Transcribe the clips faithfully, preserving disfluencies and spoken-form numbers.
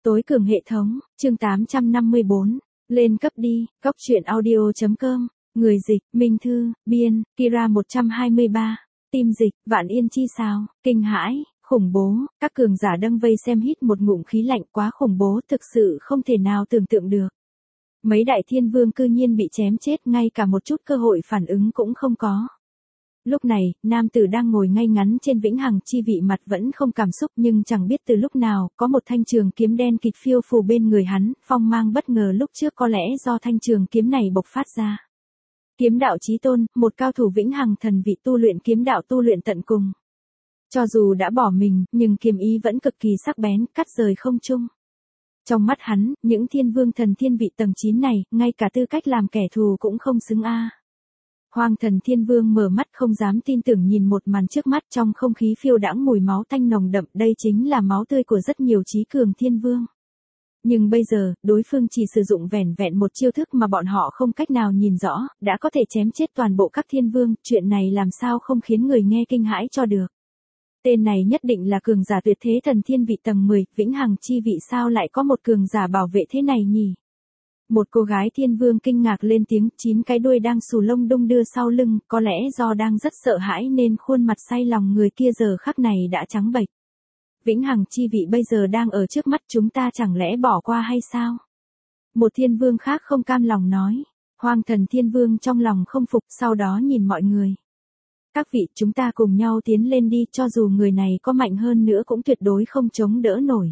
Tối cường hệ thống, chương tám trăm năm mươi bốn. Lên cấp đi, góc truyện audio chấm com. Người dịch, Minh Thư, biên, Kira một trăm hai mươi ba. Tim dịch, Vạn Yên chi sao, kinh hãi, khủng bố, các cường giả đâm vây xem hít một ngụm khí lạnh, quá khủng bố, thực sự không thể nào tưởng tượng được. Mấy đại thiên vương cư nhiên bị chém chết, ngay cả một chút cơ hội phản ứng cũng không có. Lúc này, nam tử đang ngồi ngay ngắn trên vĩnh hằng chi vị, mặt vẫn không cảm xúc, nhưng chẳng biết từ lúc nào, có một thanh trường kiếm đen kịt phiêu phù bên người hắn, phong mang bất ngờ lúc trước có lẽ do thanh trường kiếm này bộc phát ra. Kiếm đạo chí tôn, một cao thủ vĩnh hằng thần vị tu luyện kiếm đạo tu luyện tận cùng. Cho dù đã bỏ mình, nhưng kiếm ý vẫn cực kỳ sắc bén, cắt rời không trung. Trong mắt hắn, những thiên vương thần thiên vị tầng chín này, ngay cả tư cách làm kẻ thù cũng không xứng a. Hoang thần thiên vương mở mắt không dám tin tưởng nhìn một màn trước mắt, trong không khí phiêu đãng mùi máu tanh nồng đậm, đây chính là máu tươi của rất nhiều trí cường thiên vương. Nhưng bây giờ, đối phương chỉ sử dụng vẻn vẹn một chiêu thức mà bọn họ không cách nào nhìn rõ, đã có thể chém chết toàn bộ các thiên vương, chuyện này làm sao không khiến người nghe kinh hãi cho được. Tên này nhất định là cường giả tuyệt thế thần thiên vị tầng mười, vĩnh hằng chi vị, sao lại có một cường giả bảo vệ thế này nhỉ? Một cô gái thiên vương kinh ngạc lên tiếng, chín cái đuôi đang xù lông đung đưa sau lưng, có lẽ do đang rất sợ hãi nên khuôn mặt say lòng người kia giờ khắc này đã trắng bệch. Vĩnh hằng chi vị bây giờ đang ở trước mắt chúng ta, chẳng lẽ bỏ qua hay sao? Một thiên vương khác không cam lòng nói. Hoang thần thiên vương trong lòng không phục, sau đó nhìn mọi người. Các vị, chúng ta cùng nhau tiến lên đi, cho dù người này có mạnh hơn nữa cũng tuyệt đối không chống đỡ nổi.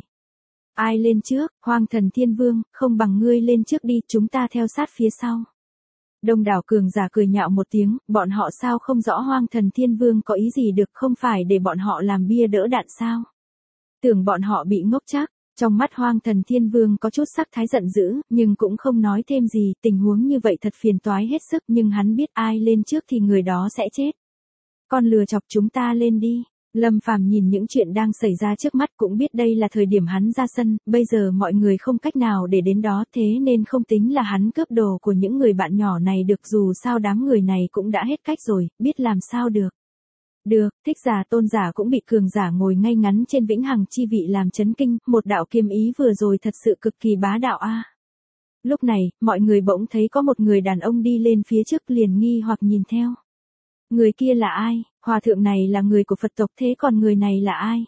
Ai lên trước? Hoang thần thiên vương, không bằng ngươi lên trước đi, chúng ta theo sát phía sau. Đông đảo cường giả cười nhạo một tiếng, bọn họ sao không rõ hoang thần thiên vương có ý gì được, không phải để bọn họ làm bia đỡ đạn sao? Tưởng bọn họ bị ngốc chắc. Trong mắt hoang thần thiên vương có chút sắc thái giận dữ, nhưng cũng không nói thêm gì, tình huống như vậy thật phiền toái hết sức, nhưng hắn biết ai lên trước thì người đó sẽ chết. Con lừa chọc, chúng ta lên đi. Lâm Phàm nhìn những chuyện đang xảy ra trước mắt cũng biết đây là thời điểm hắn ra sân, bây giờ mọi người không cách nào để đến đó, thế nên không tính là hắn cướp đồ của những người bạn nhỏ này được, dù sao đám người này cũng đã hết cách rồi, biết làm sao được. Được, thích giả tôn giả cũng bị cường giả ngồi ngay ngắn trên vĩnh hằng chi vị làm chấn kinh, một đạo kiếm ý vừa rồi thật sự cực kỳ bá đạo a. À. Lúc này, mọi người bỗng thấy có một người đàn ông đi lên phía trước, liền nghi hoặc nhìn theo. Người kia là ai? Hòa thượng này là người của Phật tộc, thế còn người này là ai?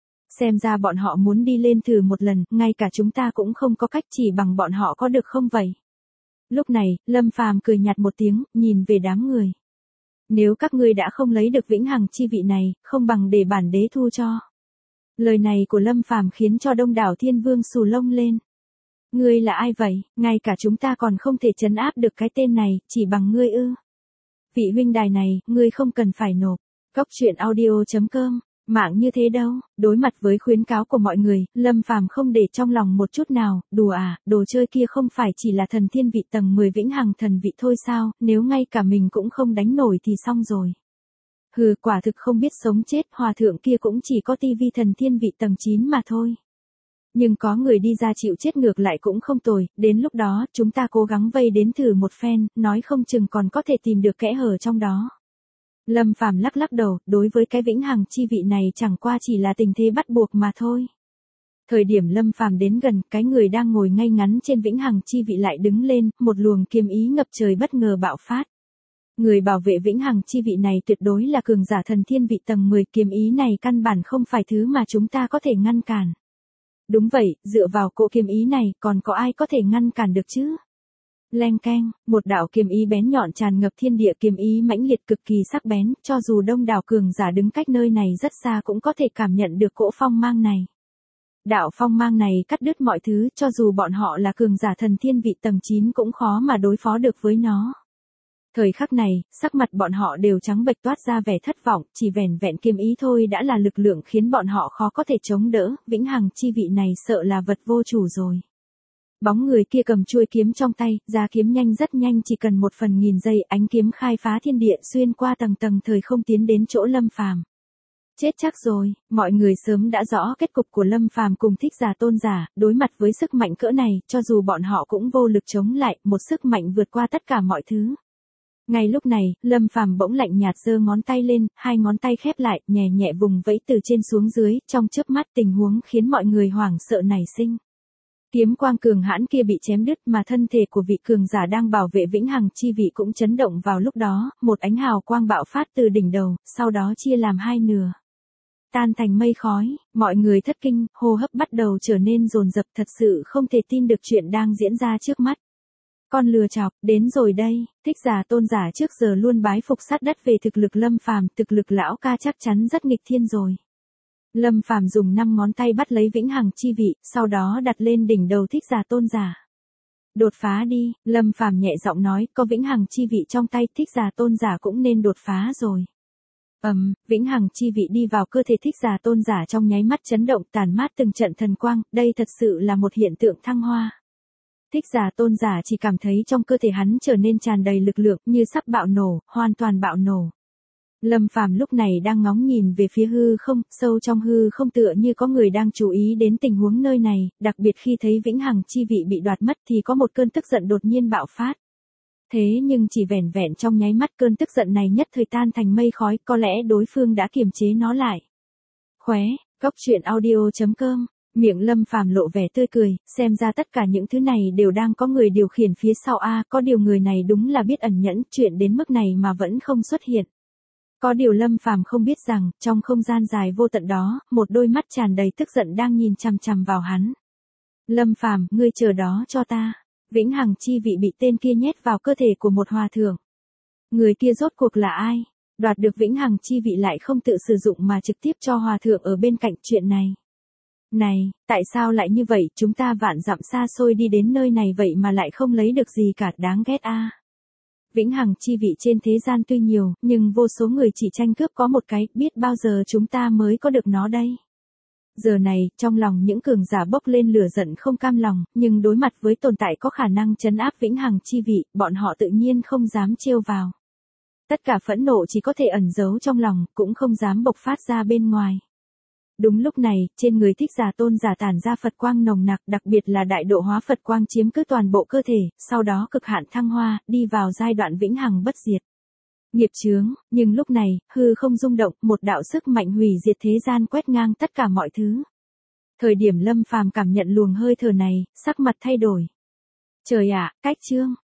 Xem ra bọn họ muốn đi lên thử một lần, ngay cả chúng ta cũng không có cách, chỉ bằng bọn họ có được không vậy? Lúc này, Lâm Phàm cười nhạt một tiếng, nhìn về đám người. Nếu các ngươi đã không lấy được vĩnh hằng chi vị này, không bằng để bản đế thu cho. Lời này của Lâm Phàm khiến cho đông đảo thiên vương xù lông lên. Ngươi là ai vậy? Ngay cả chúng ta còn không thể trấn áp được cái tên này, chỉ bằng ngươi ư? Vị huynh đài này, ngươi không cần phải nộp. Góc truyện audio chấm com. Mạng như thế đâu? Đối mặt với khuyến cáo của mọi người, Lâm Phàm không để trong lòng một chút nào. Đùa à, đồ chơi kia không phải chỉ là thần thiên vị tầng mười vĩnh hằng thần vị thôi sao? Nếu ngay cả mình cũng không đánh nổi thì xong rồi. Hừ, quả thực không biết sống chết, hòa thượng kia cũng chỉ có tivi thần thiên vị tầng chín mà thôi. Nhưng có người đi ra chịu chết ngược lại cũng không tồi, đến lúc đó chúng ta cố gắng vây đến thử một phen, nói không chừng còn có thể tìm được kẽ hở trong đó. Lâm Phàm lắc lắc đầu, đối với cái vĩnh hằng chi vị này chẳng qua chỉ là tình thế bắt buộc mà thôi. Thời điểm Lâm Phàm đến gần, cái người đang ngồi ngay ngắn trên vĩnh hằng chi vị lại đứng lên, một luồng kiếm ý ngập trời bất ngờ bạo phát. Người bảo vệ vĩnh hằng chi vị này tuyệt đối là cường giả thần thiên vị tầng mười, kiếm ý này căn bản không phải thứ mà chúng ta có thể ngăn cản. Đúng vậy, dựa vào cỗ kiếm ý này, còn có ai có thể ngăn cản được chứ? Leng keng, một đạo kiếm ý bén nhọn tràn ngập thiên địa, kiếm ý mãnh liệt cực kỳ sắc bén, cho dù đông đảo cường giả đứng cách nơi này rất xa cũng có thể cảm nhận được cỗ phong mang này. Đạo phong mang này cắt đứt mọi thứ, cho dù bọn họ là cường giả thần thiên vị tầng chín cũng khó mà đối phó được với nó. Thời khắc này, sắc mặt bọn họ đều trắng bệch, toát ra vẻ thất vọng, chỉ vẻn vẹn kiếm ý thôi đã là lực lượng khiến bọn họ khó có thể chống đỡ, vĩnh hằng chi vị này sợ là vật vô chủ rồi. Bóng người kia cầm chuôi kiếm trong tay, ra kiếm nhanh rất nhanh, chỉ cần một phần nghìn giây, ánh kiếm khai phá thiên địa, xuyên qua tầng tầng thời không tiến đến chỗ Lâm Phàm. Chết chắc rồi, mọi người sớm đã rõ kết cục của Lâm Phàm cùng thích giả tôn giả, đối mặt với sức mạnh cỡ này, cho dù bọn họ cũng vô lực chống lại, một sức mạnh vượt qua tất cả mọi thứ. Ngay lúc này, Lâm Phàm bỗng lạnh nhạt giơ ngón tay lên, hai ngón tay khép lại, nhẹ nhẹ vùng vẫy từ trên xuống dưới, trong chớp mắt tình huống khiến mọi người hoảng sợ nảy sinh. Kiếm quang cường hãn kia bị chém đứt mà thân thể của vị cường giả đang bảo vệ vĩnh hằng chi vị cũng chấn động vào lúc đó, một ánh hào quang bạo phát từ đỉnh đầu, sau đó chia làm hai nửa. Tan thành mây khói, mọi người thất kinh, hô hấp bắt đầu trở nên dồn dập, thật sự không thể tin được chuyện đang diễn ra trước mắt. Con lừa chọc, đến rồi đây, Thích Giả Tôn giả trước giờ luôn bái phục sát đất về thực lực Lâm Phàm, thực lực lão ca chắc chắn rất nghịch thiên rồi. Lâm Phàm dùng năm ngón tay bắt lấy vĩnh hằng chi vị, sau đó đặt lên đỉnh đầu Thích Giả Tôn giả. Đột phá đi, Lâm Phàm nhẹ giọng nói, có vĩnh hằng chi vị trong tay Thích Giả Tôn giả cũng nên đột phá rồi. Ầm, um, vĩnh hằng chi vị đi vào cơ thể Thích Giả Tôn giả trong nháy mắt chấn động, tàn mát từng trận thần quang, đây thật sự là một hiện tượng thăng hoa. Thích Giả Tôn giả chỉ cảm thấy trong cơ thể hắn trở nên tràn đầy lực lượng, như sắp bạo nổ, hoàn toàn bạo nổ. Lâm Phàm lúc này đang ngóng nhìn về phía hư không, sâu trong hư không tựa như có người đang chú ý đến tình huống nơi này, đặc biệt khi thấy vĩnh hằng chi vị bị đoạt mất thì có một cơn tức giận đột nhiên bạo phát. Thế nhưng chỉ vẻn vẹn trong nháy mắt cơn tức giận này nhất thời tan thành mây khói, có lẽ đối phương đã kiềm chế nó lại. Khóe, góc truyện audio chấm com, miệng Lâm Phàm lộ vẻ tươi cười, xem ra tất cả những thứ này đều đang có người điều khiển phía sau a, có điều người này đúng là biết ẩn nhẫn, chuyện đến mức này mà vẫn không xuất hiện. Có điều Lâm Phàm không biết rằng, trong không gian dài vô tận đó, một đôi mắt tràn đầy tức giận đang nhìn chằm chằm vào hắn. Lâm Phàm, ngươi chờ đó cho ta. Vĩnh hằng chi vị bị tên kia nhét vào cơ thể của một hòa thượng. Người kia rốt cuộc là ai? Đoạt được vĩnh hằng chi vị lại không tự sử dụng mà trực tiếp cho hòa thượng ở bên cạnh, chuyện này. Này, tại sao lại như vậy, chúng ta vạn dặm xa xôi đi đến nơi này vậy mà lại không lấy được gì cả, đáng ghét a. Vĩnh hằng chi vị trên thế gian tuy nhiều, nhưng vô số người chỉ tranh cướp có một cái, biết bao giờ chúng ta mới có được nó đây. Giờ này, trong lòng những cường giả bốc lên lửa giận không cam lòng, nhưng đối mặt với tồn tại có khả năng trấn áp vĩnh hằng chi vị, bọn họ tự nhiên không dám trêu vào. Tất cả phẫn nộ chỉ có thể ẩn giấu trong lòng, cũng không dám bộc phát ra bên ngoài. Đúng lúc này, trên người Thích Giả Tôn giả tản ra Phật quang nồng nặc, đặc biệt là đại độ hóa Phật quang chiếm cứ toàn bộ cơ thể, sau đó cực hạn thăng hoa, đi vào giai đoạn vĩnh hằng bất diệt. Nghiệp chướng, nhưng lúc này, hư không rung động, một đạo sức mạnh hủy diệt thế gian quét ngang tất cả mọi thứ. Thời điểm Lâm Phàm cảm nhận luồng hơi thở này, sắc mặt thay đổi. Trời ạ, cách chương,